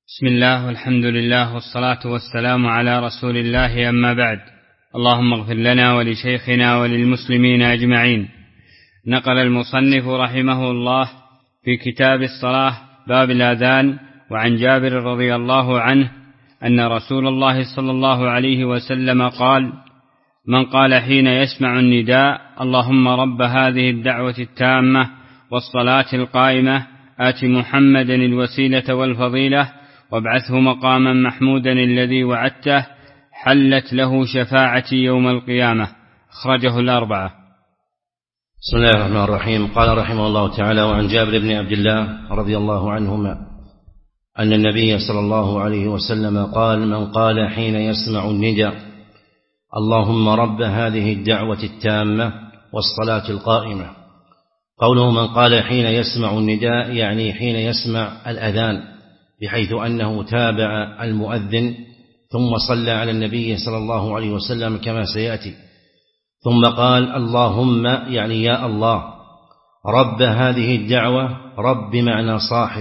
بسم الله والحمد لله والصلاة والسلام على رسول الله، أما بعد. اللهم اغفر لنا ولشيخنا وللمسلمين أجمعين. نقل المصنف رحمه الله في كتاب الصلاة باب الأذان وعن جابر رضي الله عنه أن رسول الله صلى الله عليه وسلم قال: من قال حين يسمع النداء: اللهم رب هذه الدعوة التامة والصلاة القائمة آت محمدا الوسيلة والفضيلة وابعثه مقاما محمودا الذي وعدته، حلت له شفاعتي يوم القيامة. أخرجه الأربعة. بسم الله الرحمن الرحيم. قال رحمه الله تعالى: وعن جابر بن عبد الله رضي الله عنهما أن النبي صلى الله عليه وسلم قال: من قال حين يسمع النداء: اللهم رب هذه الدعوة التامة والصلاة القائمة. قوله من قال حين يسمع النداء يعني حين يسمع الأذان، بحيث أنه تابع المؤذن ثم صلى على النبي صلى الله عليه وسلم كما سيأتي، ثم قال اللهم يعني يا الله رب هذه الدعوة، رب معنى صاحب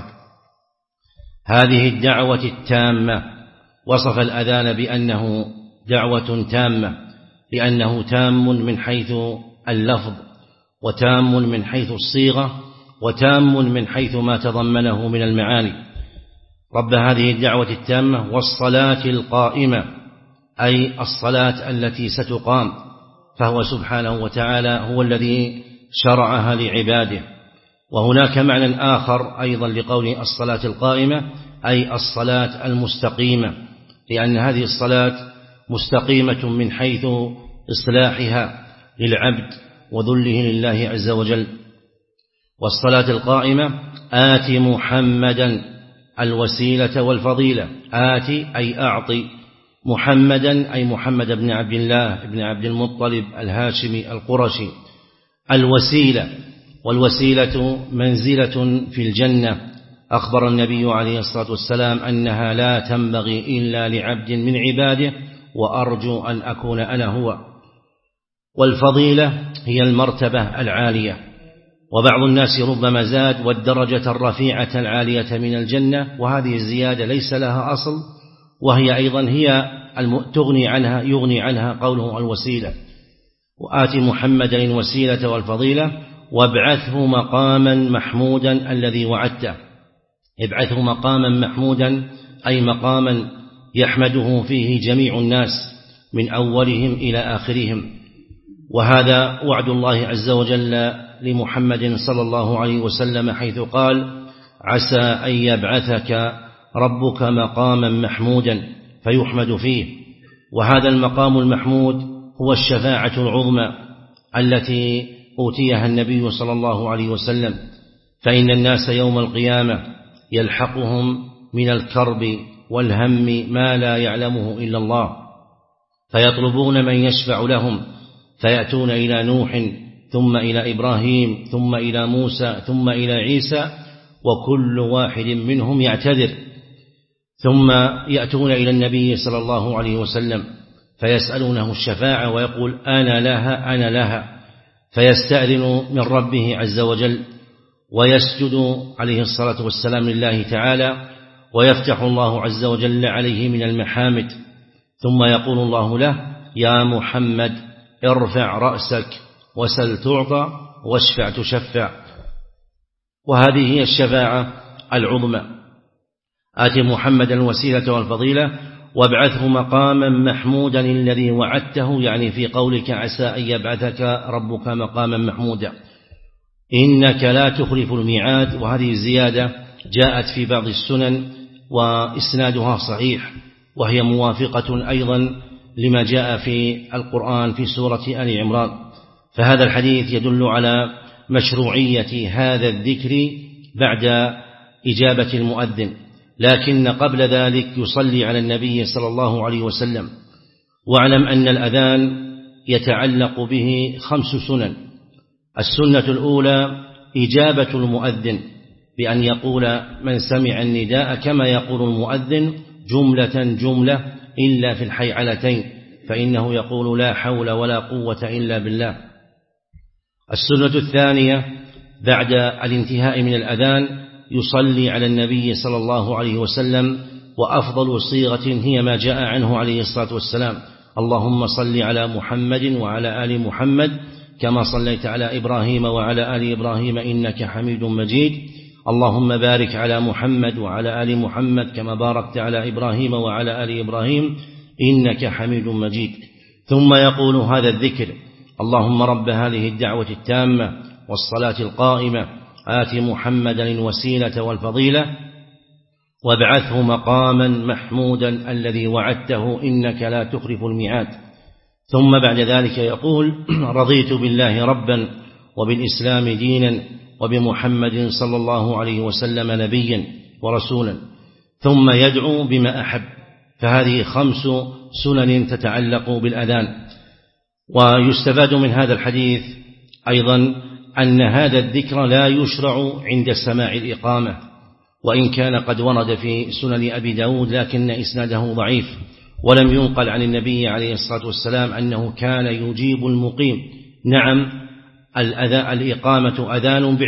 هذه الدعوة التامة. وصف الأذان بأنه دعوة تامة لأنه تام من حيث اللفظ، وتام من حيث الصيغة، وتام من حيث ما تضمنه من المعاني. رب هذه الدعوة التامة والصلاة القائمة، أي الصلاة التي ستقام، فهو سبحانه وتعالى هو الذي شرعها لعباده. وهناك معنى آخر أيضا لقول الصلاة القائمة، أي الصلاة المستقيمة، لأن هذه الصلاة مستقيمة من حيث إصلاحها للعبد وذله لله عز وجل. والصلاة القائمة آت محمدا الوسيلة والفضيلة. آتي أي أعطي، محمدا أي محمد بن عبد الله بن عبد المطلب الهاشمي القرشي، الوسيلة، والوسيلة منزلة في الجنة. أخبر النبي عليه الصلاة والسلام أنها لا تنبغي إلا لعبد من عباده، وأرجو أن أكون أنا هو. والفضيلة هي المرتبة العالية، وبعض الناس ربما زاد والدرجة الرفيعة العالية من الجنة، وهذه الزيادة ليس لها أصل، وهي أيضا هي يغني عنها قوله الوسيلة. وآت محمدا الوسيلة والفضيلة وابعثه مقاما محمودا الذي وعدته. ابعثه مقاما محمودا أي مقاما يحمده فيه جميع الناس من أولهم إلى آخرهم. وهذا وعد الله عز وجل لمحمد صلى الله عليه وسلم، حيث قال: عسى أن يبعثك ربك مقاما محمودا فيحمد فيه. وهذا المقام المحمود هو الشفاعة العظمى التي أوتيها النبي صلى الله عليه وسلم، فإن الناس يوم القيامة يلحقهم من الكرب والهم ما لا يعلمه إلا الله، فيطلبون من يشفع لهم، فيأتون إلى نوح ثم إلى إبراهيم ثم إلى موسى ثم إلى عيسى، وكل واحد منهم يعتذر، ثم يأتون إلى النبي صلى الله عليه وسلم فيسألونه الشفاعة ويقول أنا لها أنا لها، فيستأذن من ربه عز وجل ويسجد عليه الصلاة والسلام لله تعالى، ويفتح الله عز وجل عليه من المحامد، ثم يقول الله له: يا محمد ارفع رأسك وسل تعطى واشفع تشفع. وهذه هي الشفاعة العظمى. آت محمدا الوسيلة والفضيلة وابعثه مقاما محمودا الذي وعدته، يعني في قولك عسى أن يبعثك ربك مقاما محمودا، إنك لا تخلف الميعاد. وهذه الزيادة جاءت في بعض السنن وإسنادها صحيح، وهي موافقة أيضا لما جاء في القرآن في سورة آل عمران. فهذا الحديث يدل على مشروعية هذا الذكر بعد إجابة المؤذن، لكن قبل ذلك يصلي على النبي صلى الله عليه وسلم. واعلم أن الأذان يتعلق به 5 سنن. السنة الأولى إجابة المؤذن بأن يقول من سمع النداء كما يقول المؤذن جملة إلا في الحيعلتين، فإنه يقول لا حول ولا قوة إلا بالله. السنة الثانية بعد الانتهاء من الأذان يصلي على النبي صلى الله عليه وسلم وأفضل صيغة هي ما جاء عنه عليه الصلاة والسلام: اللهم صل على محمد وعلى آل محمد كما صليت على إبراهيم وعلى آل إبراهيم إنك حميد مجيد، اللهم بارك على محمد وعلى آل محمد كما باركت على إبراهيم وعلى آل إبراهيم إنك حميد مجيد. ثم يقول هذا الذكر: اللهم رب هذه الدعوة التامة والصلاة القائمة آت محمدا الوسيلة والفضيلة وابعثه مقاما محمودا الذي وعدته إنك لا تخلف الميعاد. ثم بعد ذلك يقول: رضيت بالله ربا وبالإسلام دينا وبمحمد صلى الله عليه وسلم نبيا ورسولا. ثم يدعو بما أحب. فهذه 5 سنن تتعلق بالأذان. ويستفاد من هذا الحديث أيضا أن هذا الذكر لا يشرع عند سماع الإقامة، وإن كان قد ورد في سنن أبي داود لكن إسناده ضعيف، ولم ينقل عن النبي عليه الصلاة والسلام أنه كان يجيب المقيم. نعم، الإقامة أذان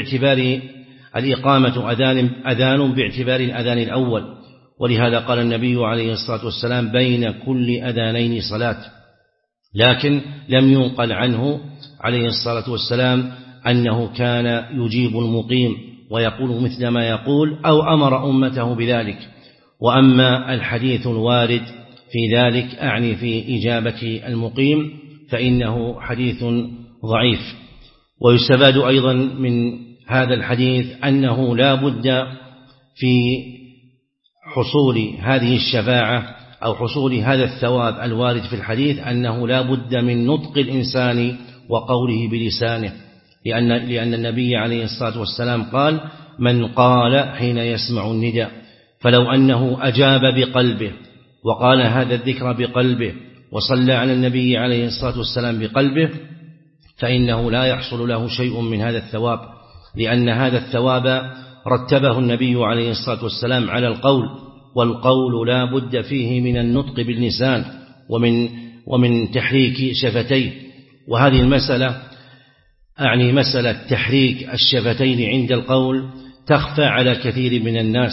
باعتبار الأذان الأول، ولهذا قال النبي عليه الصلاة والسلام: بين كل أذانين صلاة. لكن لم ينقل عنه عليه الصلاة والسلام أنه كان يجيب المقيم ويقول مثل ما يقول أو أمر أمته بذلك. وأما الحديث الوارد في ذلك، أعني في إجابة المقيم، فإنه حديث ضعيف. ويستفاد أيضا من هذا الحديث أنه لا بد في حصول هذه الشفاعة أو حصول هذا الثواب الوارد في الحديث أنه لا بد من نطق الإنسان وقوله بلسانه، لأن النبي عليه الصلاة والسلام قال: من قال حين يسمع النداء. فلو أنه أجاب بقلبه وقال هذا الذكر بقلبه وصلى على النبي عليه الصلاة والسلام بقلبه فإنه لا يحصل له شيء من هذا الثواب، لأن هذا الثواب رتبه النبي عليه الصلاة والسلام على القول، والقول لا بد فيه من النطق باللسان ومن تحريك شفتيه. وهذه المسألة أعني مسألة تحريك الشفتين عند القول تخفى على كثير من الناس،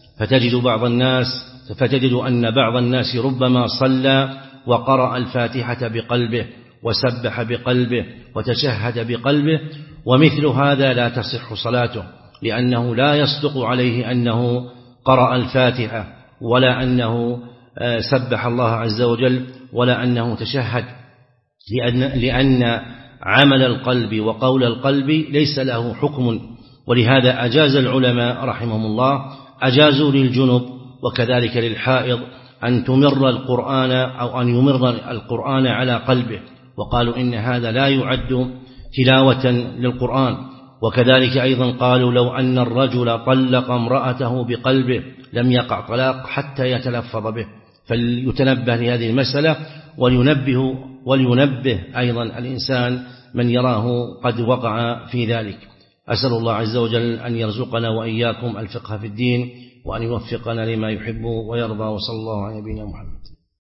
فتجد أن بعض الناس ربما صلى وقرأ الفاتحة بقلبه وسبح بقلبه وتشهد بقلبه، ومثل هذا لا تصح صلاته، لأنه لا يصدق عليه أنه قرأ الفاتحة ولا أنه سبح الله عز وجل ولا أنه تشهد، لأن عمل القلب وقول القلب ليس له حكم. ولهذا أجاز العلماء رحمهم الله، أجازوا للجنب وكذلك للحائض أن تمر القرآن أو أن يمر القرآن على قلبه، وقالوا إن هذا لا يعد تلاوة للقرآن. وكذلك أيضا قالوا لو أن الرجل طلق امرأته بقلبه لم يقع طلاق حتى يتلفظ به. فليتنبه لهذه المسألة ولينبه أيضا الإنسان من يراه قد وقع في ذلك. أسأل الله عز وجل أن يرزقنا وإياكم الفقه في الدين وأن يوفقنا لما يحب ويرضى، وصلى الله على نبينا محمد.